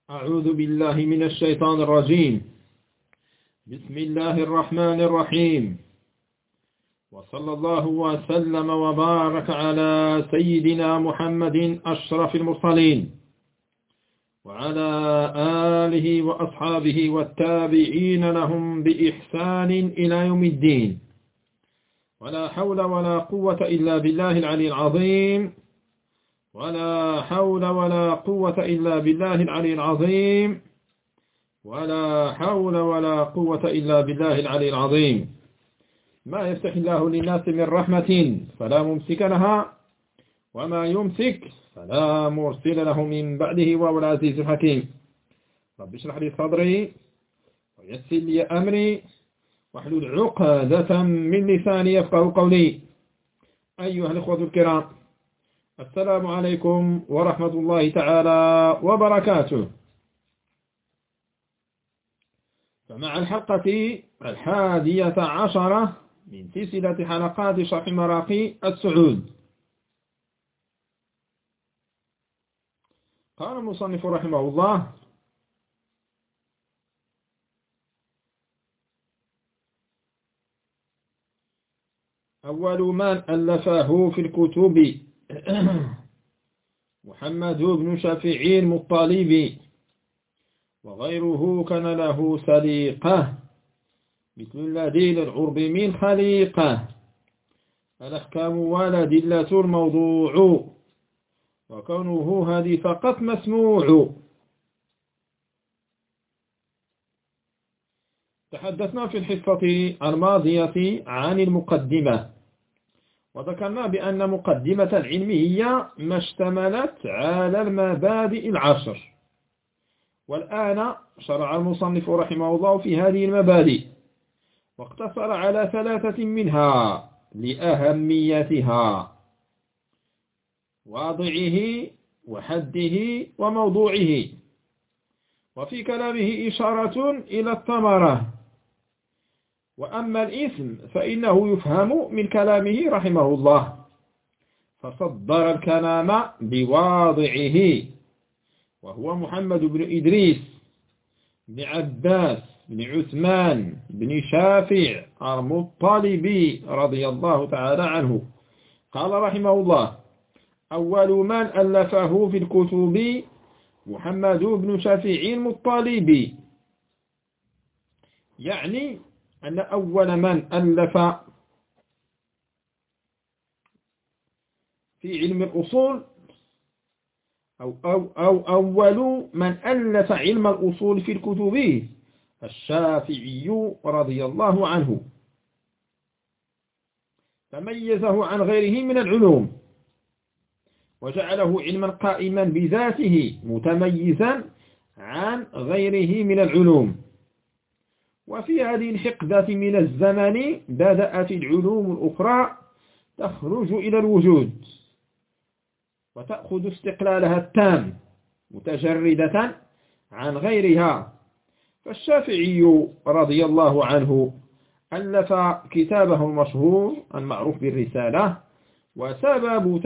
أعوذ بالله من الشيطان الرجيم. بسم الله الرحمن الرحيم، وصلى الله وسلم وبارك على سيدنا محمد أشرف المرسلين وعلى آله وأصحابه والتابعين لهم بإحسان إلى يوم الدين. ولا حول ولا قوة إلا بالله العلي العظيم ولا حول ولا قوة إلا بالله العلي العظيم ولا حول ولا قوة إلا بالله العلي العظيم. ما يفتح الله للناس من رحمة فلا ممسك لها وما يمسك فلا مرسل له من بعده وهو العزيز الحكيم. رب اشرح لي صدري ويسر لي أمري واحلل عقدة من لساني يفقهوا قولي. أيها الإخوة الكرام، السلام عليكم ورحمة الله تعالى وبركاته. فمع الحلقة 11 من سلسلة حلقات شرح مراقي السعود، قال المصنف رحمه الله: أول من ألفه في الكتب محمد بن شفيع المطلبي، وغيره كان له سليقة مثل الذي للعرب من خليقة. الأحكام والأدلة الموضوع، وكونه هذه فقط مسموع. تحدثنا في الحصة الماضية عن المقدمة، وذكرنا بأن مقدمة العلم هي ما اشتملت على المبادئ العشر، والآن شرع المصنف رحمه الله في هذه المبادئ، واقتصر على 3 منها لأهميتها: واضعه وحده وموضوعه. وفي كلامه إشارة إلى الثمرة. وأما الاسم فإنه يفهم من كلامه رحمه الله، فصدر الكلام بواضعه، وهو محمد بن إدريس بن عباس بن عثمان بن شافع المطلبي رضي الله تعالى عنه. قال رحمه الله: أول من ألفه في الكتب محمد بن شفيع المطلبي، يعني أن أول من ألف في علم الأصول أول من ألف علم الأصول في الكتب الشافعي رضي الله عنه، فميزه عن غيره من العلوم، وجعله علما قائما بذاته متميزا عن غيره من العلوم. وفي هذه الحقبة من الزمن بدأت العلوم الأخرى تخرج إلى الوجود وتأخذ استقلالها التام متجردة عن غيرها. فالشافعي رضي الله عنه ألف كتابه المشهور المعروف بالرسالة، وسبب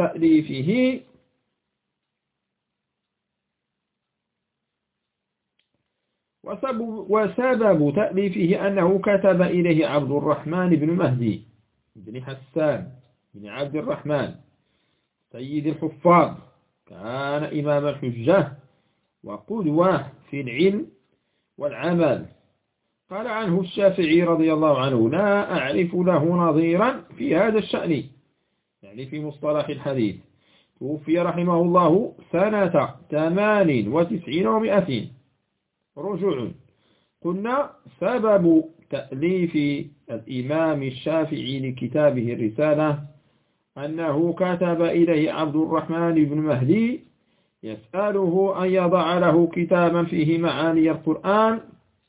تأليفه أنه كتب إليه عبد الرحمن بن مهدي بن حسان بن عبد الرحمن سيد الحفاظ، كان إمام الحجة وقدوة في العلم والعمل. قال عنه الشافعي رضي الله عنه: لا أعرف له نظيرا في هذا الشأن، يعني في مصطلح الحديث. توفي رحمه الله سنة 98 و200. رجوع: قلنا سبب تأليف الإمام الشافعي لكتابه الرسالة أنه كتب إليه عبد الرحمن بن مهدي يسأله أن يضع له كتابا فيه معاني القرآن،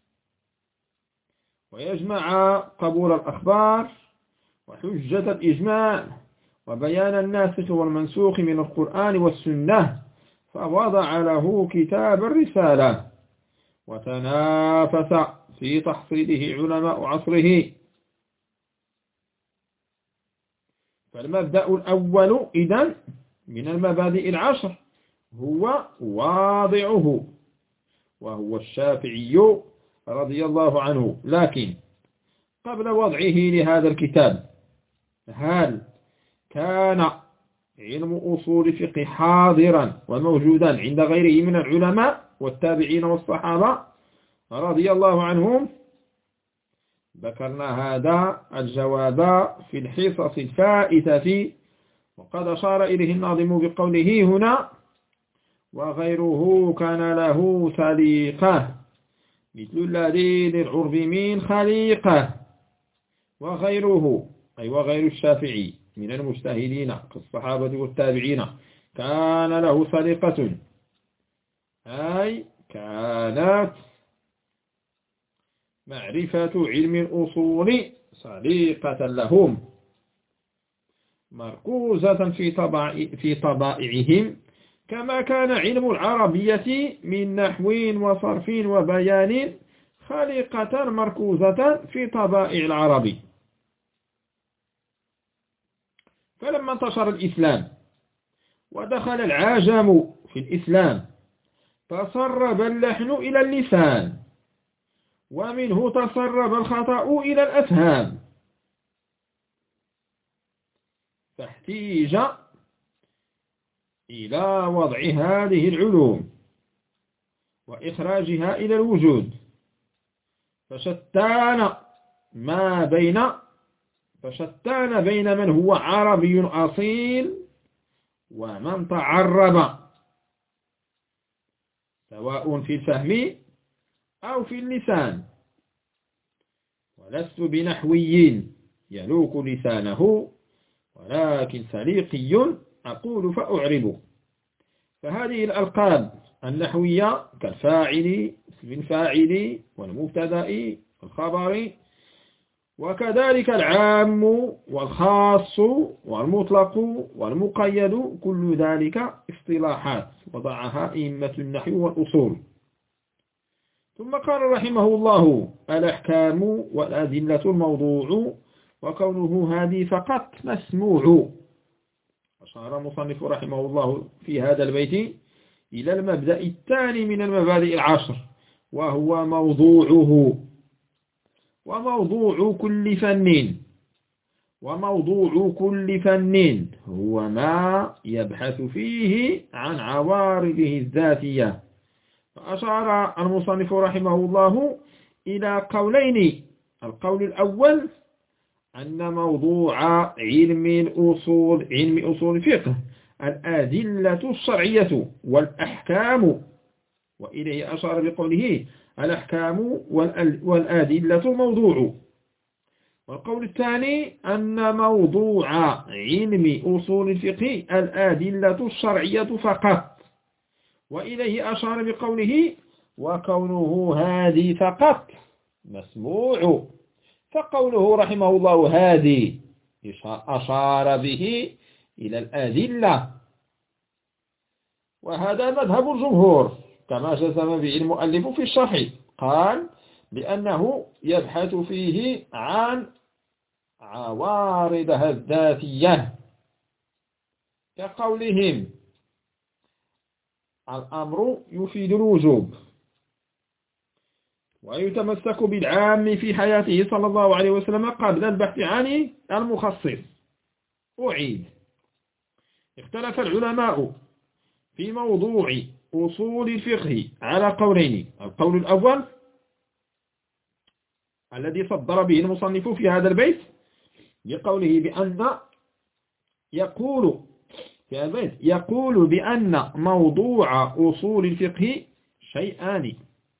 ويجمع قبول الأخبار وحجة الإجماع وبيان الناسخ والمنسوخ من القرآن والسنة، فوضع له كتاب الرسالة، وتنافس في تحصيله علماء عصره. فالمبدأ الأول إذن من المبادئ العشر هو واضعه، وهو الشافعي رضي الله عنه. لكن قبل وضعه لهذا الكتاب، هل كان علم أصول الفقه حاضرا وموجودا عند غيره من العلماء والتابعين والصحابة رضي الله عنهم؟ ذكرنا هذا الجواب في الحصص الفائتة، وقد أشار إليه الناظم بقوله هنا: وغيره كان له سليقة مثل الذي للعرب من خليقة. وغيره أي وغير الشافعي من المجتهدين كالصحابة والتابعين كان له سليقة، أي كانت معرفة علم الأصول سليقة لهم مركوزة في طبائعهم، كما كان علم العربية من نحو وصرف وبيان خليقة مركوزة في طبائع العرب. فلما انتشر الإسلام ودخل العجم في الإسلام تسرب اللحن إلى اللسان، ومنه تسرب الخطأ إلى الأفهام، فاحتيج إلى وضع هذه العلوم وإخراجها إلى الوجود، فشتان بين من هو عربي أصيل ومن تعرب، سواء في الفهم أو في اللسان. ولست بنحوي يلوك لسانه، ولكن سليقي أقول فأعرب. فهذه الألقاب النحوية كالفاعل، اسم الفاعل، والمبتدأ، والخبر، وكذلك العام والخاص والمطلق والمقيد، كل ذلك اصطلاحات وضعها أئمة النحو والأصول. ثم قال رحمه الله: الأحكام والأدلة الموضوع، وكونه هذه فقط مسموع. أشار المصنف رحمه الله في هذا البيت إلى المبدأ الثاني من المبادئ العشر، وهو موضوعه. وموضوع كل فن هو ما يبحث فيه عن عوارضه الذاتية. فأشار المصنف رحمه الله إلى قولين: القول الأول أن موضوع علم أصول الفقه الأدلة الشرعية والأحكام، وإليه أشار بقوله: الأحكام والأدلة موضوع. والقول الثاني أن موضوع علم أصول الفقه الأدلة الشرعية فقط، وإليه أشار بقوله: وكونه هذه فقط مسموع. فقوله رحمه الله هذه أشار به إلى الأدلة، وهذا مذهب الجمهور كما جزم به المؤلف في الشرح. قال بأنه يبحث فيه عن عوارضها الذاتية، كقولهم: الأمر يفيد الوجوب، ويتمسك بالعام في حياته صلى الله عليه وسلم قبل البحث عن المخصص. أعيد: اختلف العلماء في موضوع أصول الفقه على قولين: القول الأول الذي صدر به المصنف في هذا البيت بقوله بأن يقول بأن موضوع أصول الفقه شيئان: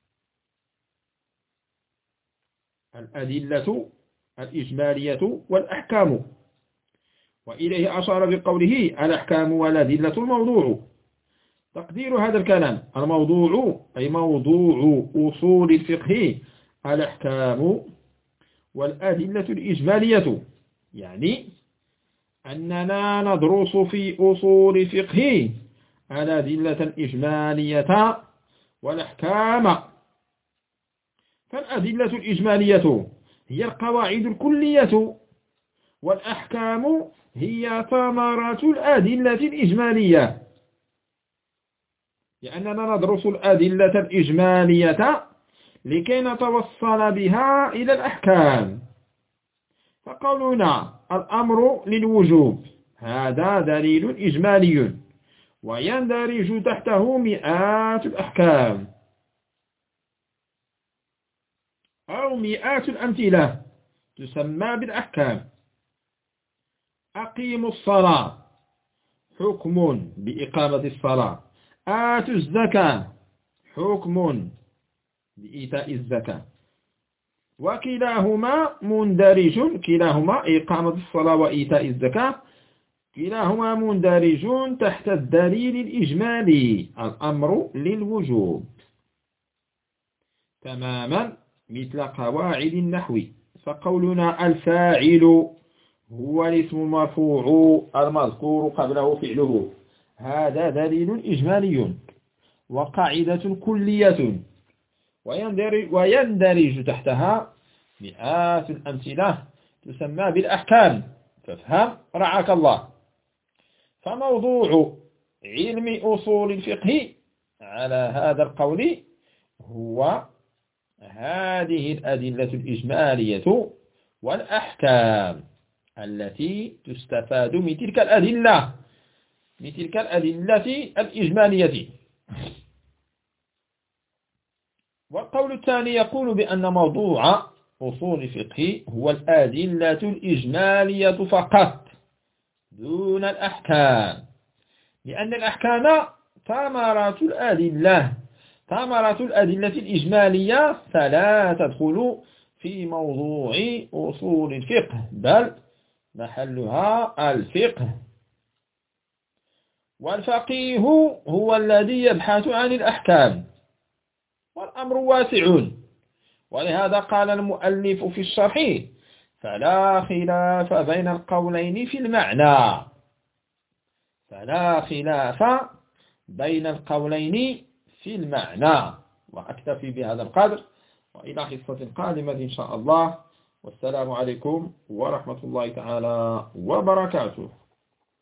الأدلة الإجمالية والأحكام. وإليه أشار بقوله: الأحكام والأدلة الموضوع. تقدير هذا الكلام: الموضوع أي موضوع أصول الفقه الأحكام والأدلة الإجمالية، يعني أننا ندرس في أصول الفقه الأدلة الإجمالية والأحكام. فالأدلة الإجمالية هي القواعد الكلية، والأحكام هي ثمرة الأدلة الإجمالية. لأننا ندرس الأدلة الإجمالية لكي نتوصل بها إلى الأحكام. فقولنا الأمر للوجوب هذا دليل إجمالي ويندرج تحته مئات الأحكام أو مئات الأمثلة تسمى بالأحكام. أقيموا الصلاة حكم بإقامة الصلاة، آتوا الزكاة حكم بإيتاء الزكاة، وكلاهما مندرج، كلاهما إقامة الصلاة وإيتاء الزكاة كلاهما مندرج تحت الدليل الإجمالي الأمر للوجوب تماما مثل قواعد النحو. فقولنا الفاعل هو الاسم المرفوع المذكور قبله فعله هذا دليل إجمالي وقاعدة كلية ويندرج تحتها مئات الأمثلة تسمى بالأحكام. فافهم رعاك الله. فموضوع علم أصول الفقه على هذا القول هو هذه الأدلة الإجمالية والأحكام التي تستفاد من تلك الأدلة الإجمالية. والقول الثاني يقول بأن موضوع أصول الفقه هو الأدلة الإجمالية فقط دون الأحكام، لأن الأحكام ثمرات الأدلة الإجمالية فلا تدخل في موضوع أصول الفقه بل محلها الفقه. والفقيه هو الذي يبحث عن الأحكام، والأمر واسع، ولهذا قال المؤلف في الشرح فلا خلاف بين القولين في المعنى. وأكتفي بهذا القدر، وإلى حصة قادمة إن شاء الله، والسلام عليكم ورحمة الله تعالى وبركاته.